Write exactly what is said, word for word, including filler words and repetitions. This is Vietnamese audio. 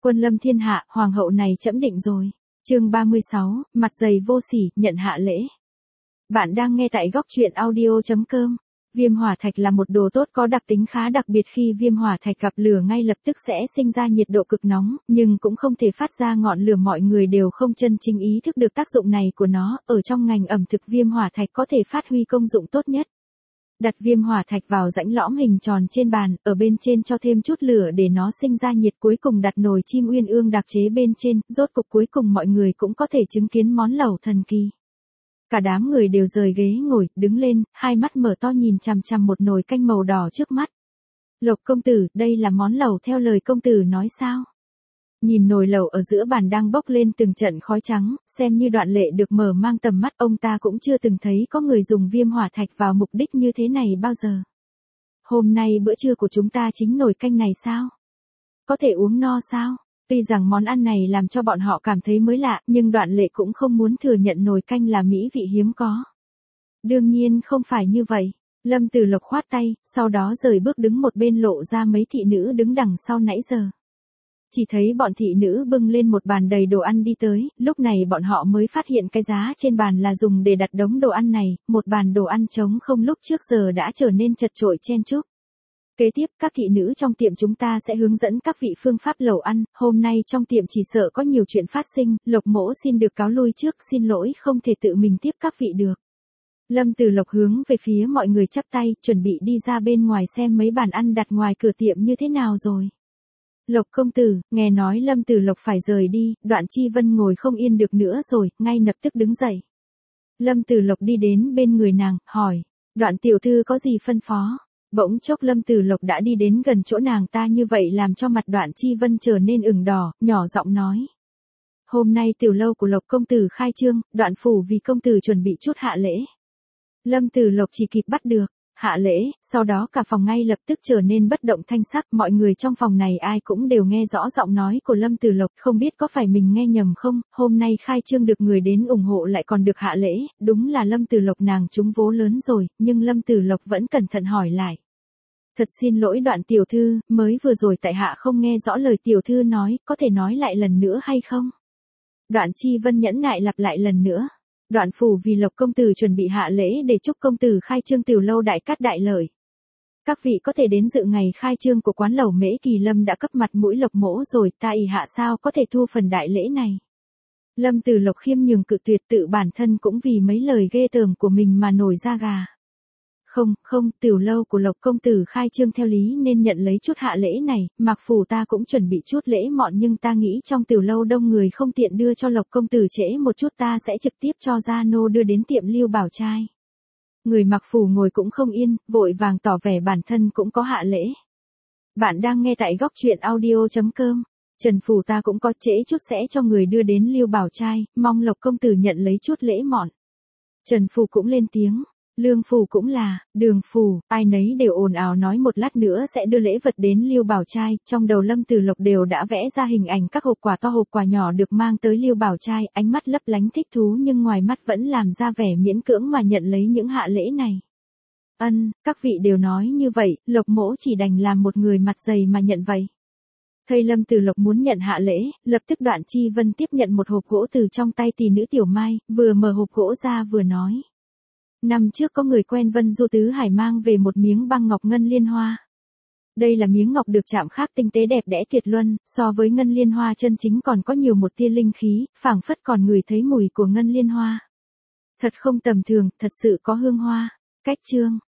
Quân lâm thiên hạ, hoàng hậu này trẫm định rồi. Chương ba mươi sáu, mặt dày vô sỉ, nhận hạ lễ. Bạn đang nghe tại góc truyện audio chấm com. Viêm hỏa thạch là một đồ tốt có đặc tính khá đặc biệt, khi viêm hỏa thạch gặp lửa ngay lập tức sẽ sinh ra nhiệt độ cực nóng, nhưng cũng không thể phát ra ngọn lửa, mọi người đều không chân chính ý thức được tác dụng này của nó. Ở trong ngành ẩm thực, viêm hỏa thạch có thể phát huy công dụng tốt nhất. Đặt viêm hỏa thạch vào rãnh lõm hình tròn trên bàn, ở bên trên cho thêm chút lửa để nó sinh ra nhiệt, cuối cùng đặt nồi chim uyên ương đặc chế bên trên, rốt cục cuối cùng mọi người cũng có thể chứng kiến món lẩu thần kỳ. Cả đám người đều rời ghế ngồi, đứng lên, hai mắt mở to nhìn chằm chằm một nồi canh màu đỏ trước mắt. Lộc công tử, đây là món lẩu theo lời công tử nói sao? Nhìn nồi lẩu ở giữa bàn đang bốc lên từng trận khói trắng, xem như Đoạn Lệ được mở mang tầm mắt, ông ta cũng chưa từng thấy có người dùng viêm hỏa thạch vào mục đích như thế này bao giờ. Hôm nay bữa trưa của chúng ta chính nồi canh này sao? Có thể uống no sao? Tuy rằng món ăn này làm cho bọn họ cảm thấy mới lạ, nhưng Đoạn Lệ cũng không muốn thừa nhận nồi canh là mỹ vị hiếm có. Đương nhiên không phải như vậy. Lâm Tử Lộc khoát tay, sau đó rời bước đứng một bên, lộ ra mấy thị nữ đứng đằng sau nãy giờ. Chỉ thấy bọn thị nữ bưng lên một bàn đầy đồ ăn đi tới, lúc này bọn họ mới phát hiện cái giá trên bàn là dùng để đặt đống đồ ăn này, một bàn đồ ăn trống không lúc trước giờ đã trở nên chật chội chen chúc. Kế tiếp, các thị nữ trong tiệm chúng ta sẽ hướng dẫn các vị phương pháp lẩu ăn, hôm nay trong tiệm chỉ sợ có nhiều chuyện phát sinh, Lộc mỗ xin được cáo lui trước, xin lỗi không thể tự mình tiếp các vị được. Lâm Tử Lộc hướng về phía mọi người chắp tay, chuẩn bị đi ra bên ngoài xem mấy bàn ăn đặt ngoài cửa tiệm như thế nào rồi. Lộc công tử, nghe nói Lâm Tử Lộc phải rời đi, Đoạn Chi Vân ngồi không yên được nữa rồi, ngay lập tức đứng dậy. Lâm Tử Lộc đi đến bên người nàng, hỏi, Đoạn tiểu thư có gì phân phó? Bỗng chốc Lâm Tử Lộc đã đi đến gần chỗ nàng ta, như vậy làm cho mặt Đoạn Chi Vân trở nên ửng đỏ, nhỏ giọng nói. Hôm nay tiểu lâu của Lộc công tử khai trương, Đoạn phủ vì công tử chuẩn bị chút hạ lễ. Lâm Tử Lộc chỉ kịp bắt được. Hạ lễ, sau đó cả phòng ngay lập tức trở nên bất động thanh sắc, mọi người trong phòng này ai cũng đều nghe rõ giọng nói của Lâm Tử Lộc, không biết có phải mình nghe nhầm không, hôm nay khai trương được người đến ủng hộ lại còn được hạ lễ, đúng là Lâm Tử Lộc nàng trúng vố lớn rồi, nhưng Lâm Tử Lộc vẫn cẩn thận hỏi lại. Thật xin lỗi Đoạn tiểu thư, mới vừa rồi tại hạ không nghe rõ lời tiểu thư nói, có thể nói lại lần nữa hay không? Đoạn Chi Vân nhẫn nại lặp lại lần nữa. Đoạn phủ vì Lộc công tử chuẩn bị hạ lễ để chúc công tử khai trương tiểu lâu đại cát đại lợi. Các vị có thể đến dự ngày khai trương của quán lẩu Mễ Kỳ Lâm đã cấp mặt mũi Lộc mỗ rồi, ta ỷ hạ sao có thể thu phần đại lễ này. Lâm Tử Lộc khiêm nhường cự tuyệt, tự bản thân cũng vì mấy lời ghê tởm của mình mà nổi da gà. Không, không, tiểu lâu của Lộc công tử khai trương theo lý nên nhận lấy chút hạ lễ này, mặc phủ ta cũng chuẩn bị chút lễ mọn, nhưng ta nghĩ trong tiểu lâu đông người không tiện đưa cho Lộc công tử trễ một chút, ta sẽ trực tiếp cho gia nô đưa đến tiệm Lưu Bảo Trai. Người mặc phủ ngồi cũng không yên, vội vàng tỏ vẻ bản thân cũng có hạ lễ. Bạn đang nghe tại góc truyện audio chấm com. Trần phủ ta cũng có trễ chút sẽ cho người đưa đến Lưu Bảo Trai, mong Lộc công tử nhận lấy chút lễ mọn. Trần phủ cũng lên tiếng. Lương phủ cũng là, Đường phủ, ai nấy đều ồn ào nói một lát nữa sẽ đưa lễ vật đến Lưu Bảo Trai, trong đầu Lâm Tử Lộc đều đã vẽ ra hình ảnh các hộp quà to hộp quà nhỏ được mang tới Lưu Bảo Trai, ánh mắt lấp lánh thích thú nhưng ngoài mắt vẫn làm ra vẻ miễn cưỡng mà nhận lấy những hạ lễ này. Ân, các vị đều nói như vậy, Lộc mỗ chỉ đành làm một người mặt dày mà nhận vậy. Thầy Lâm Tử Lộc muốn nhận hạ lễ, lập tức Đoạn Chi Vân tiếp nhận một hộp gỗ từ trong tay tỷ nữ Tiểu Mai, vừa mở hộp gỗ ra vừa nói. Năm trước có người quen Vân Du Tứ Hải mang về một miếng băng ngọc ngân liên hoa. Đây là miếng ngọc được chạm khắc tinh tế đẹp đẽ tuyệt luân, so với ngân liên hoa chân chính còn có nhiều một tia linh khí, phảng phất còn ngửi thấy mùi của ngân liên hoa. Thật không tầm thường, thật sự có hương hoa. Cách chương,